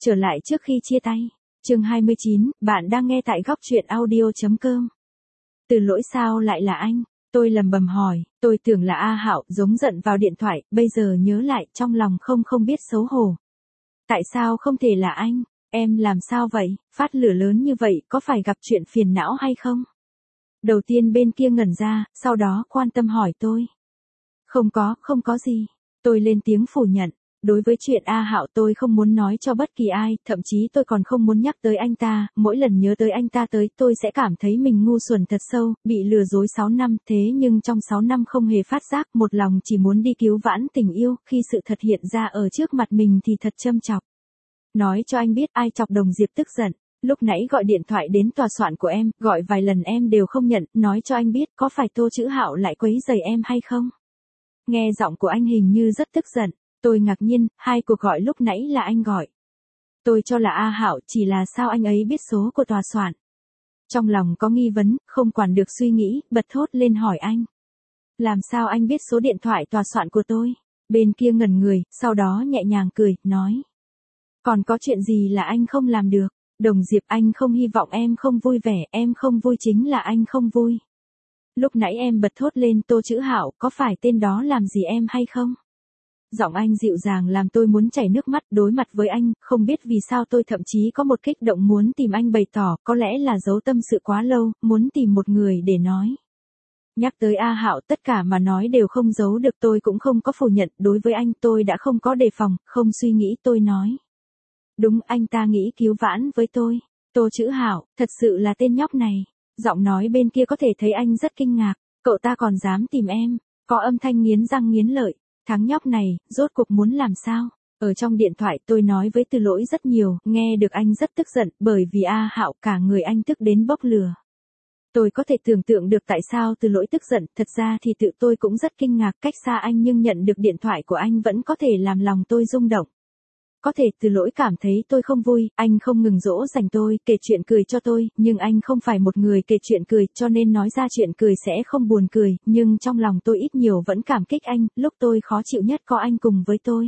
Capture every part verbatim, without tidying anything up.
Trở lại trước khi chia tay. Chương hai mươi chín, bạn đang nghe tại góc truyện audio.com. Từ lỗi sao lại là anh? Tôi lầm bầm hỏi, tôi tưởng là A Hạo, giống giận vào điện thoại, bây giờ nhớ lại, trong lòng không không biết xấu hổ. Tại sao không thể là anh? Em làm sao vậy? Phát lửa lớn như vậy, có phải gặp chuyện phiền não hay không? Đầu tiên bên kia ngẩn ra, sau đó quan tâm hỏi tôi. Không có, không có gì. Tôi lên tiếng phủ nhận. Đối với chuyện A Hạo tôi không muốn nói cho bất kỳ ai, thậm chí tôi còn không muốn nhắc tới anh ta, mỗi lần nhớ tới anh ta tới tôi sẽ cảm thấy mình ngu xuẩn thật sâu, bị lừa dối sáu năm, thế nhưng trong sáu năm không hề phát giác, một lòng chỉ muốn đi cứu vãn tình yêu, khi sự thật hiện ra ở trước mặt mình thì thật châm chọc. Nói cho anh biết ai chọc Đồng Diệp tức giận, lúc nãy gọi điện thoại đến tòa soạn của em, gọi vài lần em đều không nhận, nói cho anh biết có phải Tô Chữ Hạo lại quấy rầy em hay không? Nghe giọng của anh hình như rất tức giận. Tôi ngạc nhiên, hai cuộc gọi lúc nãy là anh gọi. Tôi cho là A Hạo, chỉ là sao anh ấy biết số của tòa soạn. Trong lòng có nghi vấn, không quản được suy nghĩ, bật thốt lên hỏi anh. Làm sao anh biết số điện thoại tòa soạn của tôi? Bên kia ngẩn người, sau đó nhẹ nhàng cười, nói. Còn có chuyện gì là anh không làm được? Đồng Diệp, anh không hy vọng em không vui vẻ, em không vui chính là anh không vui. Lúc nãy em bật thốt lên Tô Chữ Hạo, có phải tên đó làm gì em hay không? Giọng anh dịu dàng làm tôi muốn chảy nước mắt, đối mặt với anh, không biết vì sao tôi thậm chí có một kích động muốn tìm anh bày tỏ, có lẽ là giấu tâm sự quá lâu, muốn tìm một người để nói. Nhắc tới A Hạo, tất cả mà nói đều không giấu được, tôi cũng không có phủ nhận, đối với anh tôi đã không có đề phòng, không suy nghĩ, tôi nói. Đúng, anh ta nghĩ cứu vãn với tôi. Tô Chữ Hạo, thật sự là tên nhóc này. Giọng nói bên kia có thể thấy anh rất kinh ngạc, cậu ta còn dám tìm em, có âm thanh nghiến răng nghiến lợi. Thằng nhóc này, rốt cuộc muốn làm sao? Ở trong điện thoại tôi nói với Từ Lỗi rất nhiều, nghe được anh rất tức giận, bởi vì A Hạo cả người anh tức đến bốc lửa. Tôi có thể tưởng tượng được tại sao Từ Lỗi tức giận, thật ra thì tự tôi cũng rất kinh ngạc, cách xa anh nhưng nhận được điện thoại của anh vẫn có thể làm lòng tôi rung động. Có thể Từ Lỗi cảm thấy tôi không vui, anh không ngừng dỗ dành tôi, kể chuyện cười cho tôi, nhưng anh không phải một người kể chuyện cười, cho nên nói ra chuyện cười sẽ không buồn cười, nhưng trong lòng tôi ít nhiều vẫn cảm kích anh, lúc tôi khó chịu nhất có anh cùng với tôi.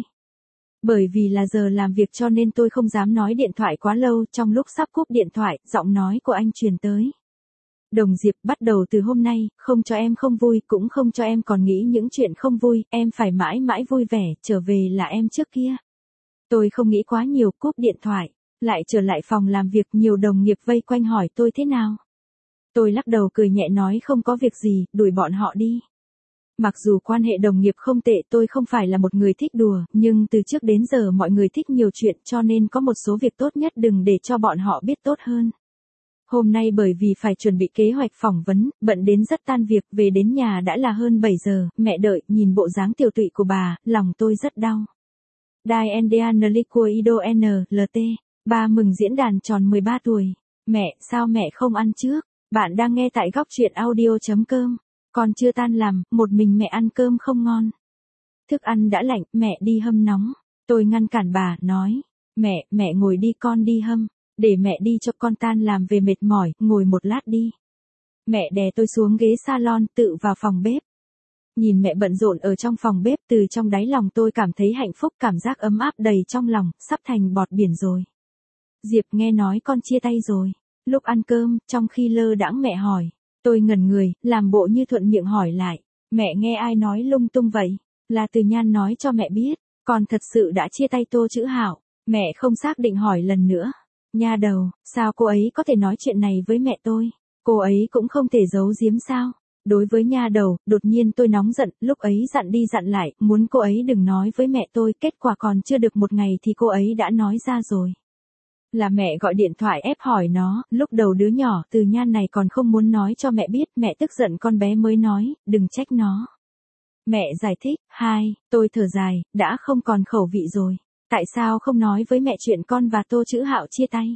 Bởi vì là giờ làm việc cho nên tôi không dám nói điện thoại quá lâu, trong lúc sắp cúp điện thoại, giọng nói của anh truyền tới. Đồng Diệp, bắt đầu từ hôm nay, không cho em không vui, cũng không cho em còn nghĩ những chuyện không vui, em phải mãi mãi vui vẻ, trở về là em trước kia. Tôi không nghĩ quá nhiều, cúp điện thoại, lại trở lại phòng làm việc, nhiều đồng nghiệp vây quanh hỏi tôi thế nào. Tôi lắc đầu cười nhẹ nói không có việc gì, đuổi bọn họ đi. Mặc dù quan hệ đồng nghiệp không tệ, tôi không phải là một người thích đùa, nhưng từ trước đến giờ mọi người thích nhiều chuyện cho nên có một số việc tốt nhất đừng để cho bọn họ biết tốt hơn. Hôm nay bởi vì phải chuẩn bị kế hoạch phỏng vấn, bận đến rất tan việc, về đến nhà đã là hơn bảy giờ, mẹ đợi, nhìn bộ dáng tiều tụy của bà, lòng tôi rất đau. Dai Endean Liquido N L T, ba mừng diễn đàn tròn mười ba tuổi. Mẹ, sao mẹ không ăn trước? Bạn đang nghe tại góc truyện audio.com. Còn chưa tan làm, một mình mẹ ăn cơm không ngon. Thức ăn đã lạnh, mẹ đi hâm nóng. Tôi ngăn cản bà, nói. Mẹ, mẹ ngồi đi con đi hâm. Để mẹ đi cho con tan làm về mệt mỏi, ngồi một lát đi. Mẹ đè tôi xuống ghế salon, tự vào phòng bếp. Nhìn mẹ bận rộn ở trong phòng bếp, từ trong đáy lòng tôi cảm thấy hạnh phúc, cảm giác ấm áp đầy trong lòng, sắp thành bọt biển rồi. Diệp, nghe nói con chia tay rồi. Lúc ăn cơm, trong khi lơ đãng mẹ hỏi. Tôi ngẩn người, làm bộ như thuận miệng hỏi lại. Mẹ nghe ai nói lung tung vậy? Là Từ Nhan nói cho mẹ biết. Con thật sự đã chia tay Tô Chữ Hạo. Mẹ không xác định hỏi lần nữa. Nha đầu, sao cô ấy có thể nói chuyện này với mẹ tôi? Cô ấy cũng không thể giấu giếm sao? Đối với nha đầu, đột nhiên tôi nóng giận, lúc ấy dặn đi dặn lại, muốn cô ấy đừng nói với mẹ tôi, kết quả còn chưa được một ngày thì cô ấy đã nói ra rồi. Là mẹ gọi điện thoại ép hỏi nó, lúc đầu đứa nhỏ, Từ Nhan này còn không muốn nói cho mẹ biết, mẹ tức giận con bé mới nói, đừng trách nó. Mẹ giải thích, hai, tôi thở dài, đã không còn khẩu vị rồi. Tại sao không nói với mẹ chuyện con và Tô Chữ Hạo chia tay?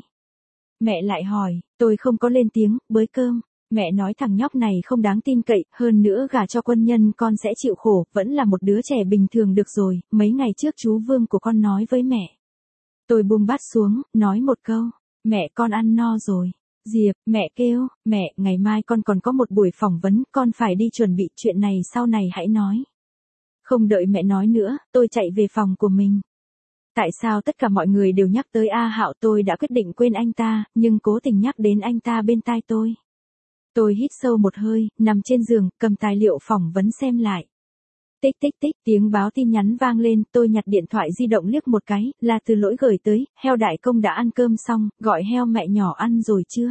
Mẹ lại hỏi, tôi không có lên tiếng, bới cơm. Mẹ nói thằng nhóc này không đáng tin cậy, hơn nữa gả cho quân nhân con sẽ chịu khổ, vẫn là một đứa trẻ bình thường được rồi, mấy ngày trước chú Vương của con nói với mẹ. Tôi buông bát xuống, nói một câu, mẹ con ăn no rồi. Diệp, mẹ kêu, mẹ, ngày mai con còn có một buổi phỏng vấn, con phải đi chuẩn bị, chuyện này sau này hãy nói. Không đợi mẹ nói nữa, tôi chạy về phòng của mình. Tại sao tất cả mọi người đều nhắc tới A Hạo, tôi đã quyết định quên anh ta, nhưng cố tình nhắc đến anh ta bên tai tôi. Tôi hít sâu một hơi, nằm trên giường, cầm tài liệu phỏng vấn xem lại. Tích tích tích, tiếng báo tin nhắn vang lên, tôi nhặt điện thoại di động liếc một cái, là Từ Lỗi gửi tới, Heo đại công đã ăn cơm xong, gọi heo mẹ nhỏ ăn rồi chưa?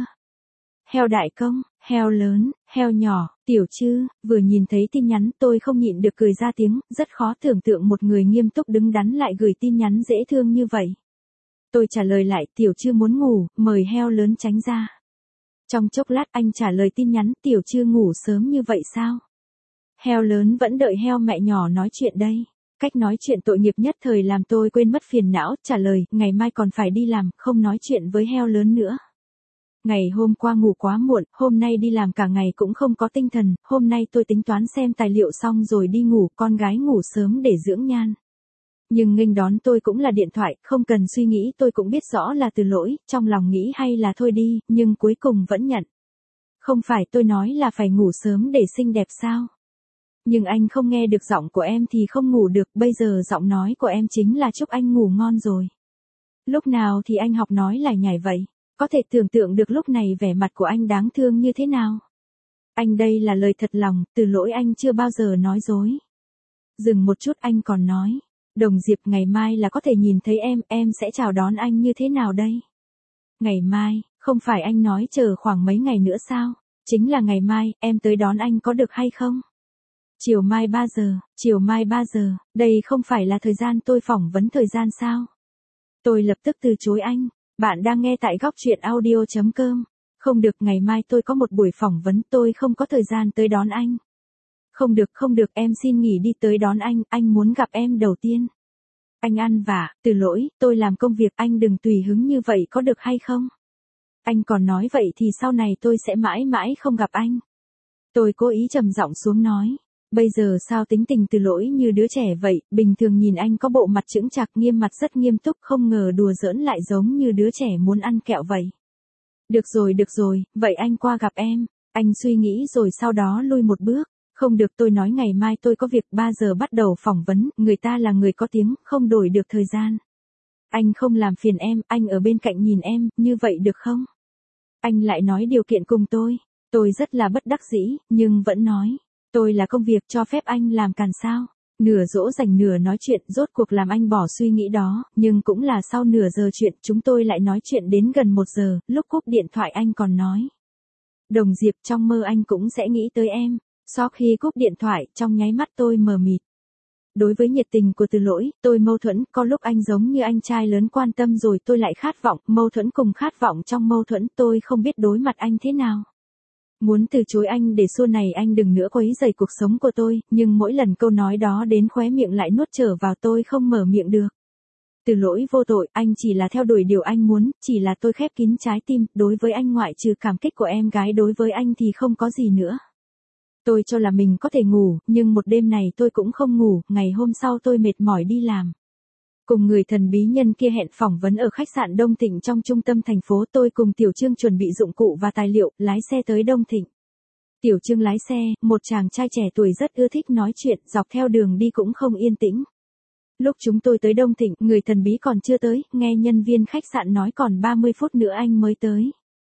Heo đại công, heo lớn, heo nhỏ, Tiểu Trư, vừa nhìn thấy tin nhắn tôi không nhịn được cười ra tiếng, rất khó tưởng tượng một người nghiêm túc đứng đắn lại gửi tin nhắn dễ thương như vậy. Tôi trả lời lại, Tiểu Trư muốn ngủ, mời heo lớn tránh ra. Trong chốc lát anh trả lời tin nhắn, Tiểu Trư ngủ sớm như vậy sao? Heo lớn vẫn đợi heo mẹ nhỏ nói chuyện đây. Cách nói chuyện tội nghiệp nhất thời làm tôi quên mất phiền não, trả lời, ngày mai còn phải đi làm, không nói chuyện với heo lớn nữa. Ngày hôm qua ngủ quá muộn, hôm nay đi làm cả ngày cũng không có tinh thần, hôm nay tôi tính toán xem tài liệu xong rồi đi ngủ, con gái ngủ sớm để dưỡng nhan. Nhưng nghênh đón tôi cũng là điện thoại, không cần suy nghĩ tôi cũng biết rõ là Từ Lỗi, trong lòng nghĩ hay là thôi đi, nhưng cuối cùng vẫn nhận. Không phải tôi nói là phải ngủ sớm để xinh đẹp sao? Nhưng anh không nghe được giọng của em thì không ngủ được, bây giờ giọng nói của em chính là chúc anh ngủ ngon rồi. Lúc nào thì anh học nói lải nhải vậy? Có thể tưởng tượng được lúc này vẻ mặt của anh đáng thương như thế nào. Anh đây là lời thật lòng, Từ Lỗi anh chưa bao giờ nói dối. Dừng một chút anh còn nói, Đồng Diệp ngày mai là có thể nhìn thấy em, em sẽ chào đón anh như thế nào đây? Ngày mai, không phải anh nói chờ khoảng mấy ngày nữa sao? Chính là ngày mai, em tới đón anh có được hay không? Chiều mai ba giờ, chiều mai ba giờ, đây không phải là thời gian tôi phỏng vấn thời gian sao? Tôi lập tức từ chối anh. Bạn đang nghe tại góc truyện audio chấm com. Không được, ngày mai tôi có một buổi phỏng vấn, tôi không có thời gian tới đón anh. Không được, không được, em xin nghỉ đi tới đón anh, anh muốn gặp em đầu tiên. Anh ăn vạ, Từ Lỗi, tôi làm công việc, anh đừng tùy hứng như vậy có được hay không? Anh còn nói vậy thì sau này tôi sẽ mãi mãi không gặp anh. Tôi cố ý trầm giọng xuống nói. Bây giờ sao tính tình Từ Lỗi như đứa trẻ vậy, bình thường nhìn anh có bộ mặt chững chạc nghiêm mặt rất nghiêm túc, không ngờ đùa giỡn lại giống như đứa trẻ muốn ăn kẹo vậy. Được rồi được rồi, vậy anh qua gặp em. Anh suy nghĩ rồi sau đó lui một bước. Không được, tôi nói ngày mai tôi có việc, ba giờ bắt đầu phỏng vấn, người ta là người có tiếng, không đổi được thời gian. Anh không làm phiền em, anh ở bên cạnh nhìn em, như vậy được không? Anh lại nói điều kiện cùng tôi. Tôi rất là bất đắc dĩ, nhưng vẫn nói. Tôi là công việc, cho phép anh làm càn sao? Nửa dỗ dành nửa nói chuyện, rốt cuộc làm anh bỏ suy nghĩ đó, nhưng cũng là sau nửa giờ chuyện, chúng tôi lại nói chuyện đến gần một giờ, lúc cúp điện thoại anh còn nói. Đồng Diệp, trong mơ anh cũng sẽ nghĩ tới em. Sau khi cúp điện thoại, trong nháy mắt tôi mờ mịt. Đối với nhiệt tình của Từ Lỗi, tôi mâu thuẫn, có lúc anh giống như anh trai lớn quan tâm rồi tôi lại khát vọng, mâu thuẫn cùng khát vọng trong mâu thuẫn, tôi không biết đối mặt anh thế nào. Muốn từ chối anh để xua này anh đừng nữa quấy rầy cuộc sống của tôi, nhưng mỗi lần câu nói đó đến khóe miệng lại nuốt trở vào, tôi không mở miệng được. Từ Lỗi vô tội, anh chỉ là theo đuổi điều anh muốn, chỉ là tôi khép kín trái tim, đối với anh ngoại trừ cảm kích của em gái đối với anh thì không có gì nữa. Tôi cho là mình có thể ngủ, nhưng một đêm này tôi cũng không ngủ, ngày hôm sau tôi mệt mỏi đi làm. Cùng người thần bí nhân kia hẹn phỏng vấn ở khách sạn Đông Thịnh trong trung tâm thành phố, tôi cùng Tiểu Trương chuẩn bị dụng cụ và tài liệu, lái xe tới Đông Thịnh. Tiểu Trương lái xe, một chàng trai trẻ tuổi rất ưa thích nói chuyện, dọc theo đường đi cũng không yên tĩnh. Lúc chúng tôi tới Đông Thịnh, người thần bí còn chưa tới, nghe nhân viên khách sạn nói còn ba mươi phút nữa anh mới tới.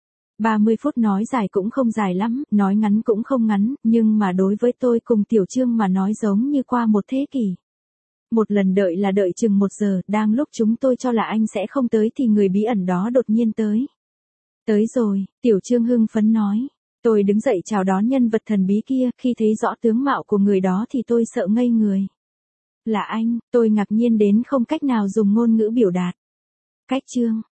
ba mươi phút nói dài cũng không dài lắm, nói ngắn cũng không ngắn, nhưng mà đối với tôi cùng Tiểu Trương mà nói giống như qua một thế kỷ. Một lần đợi là đợi chừng một giờ, đang lúc chúng tôi cho là anh sẽ không tới thì người bí ẩn đó đột nhiên tới. Tới rồi, Tiểu Trương hưng phấn nói. Tôi đứng dậy chào đón nhân vật thần bí kia, khi thấy rõ tướng mạo của người đó thì tôi sợ ngây người. Là anh, tôi ngạc nhiên đến không cách nào dùng ngôn ngữ biểu đạt. Cách Trương,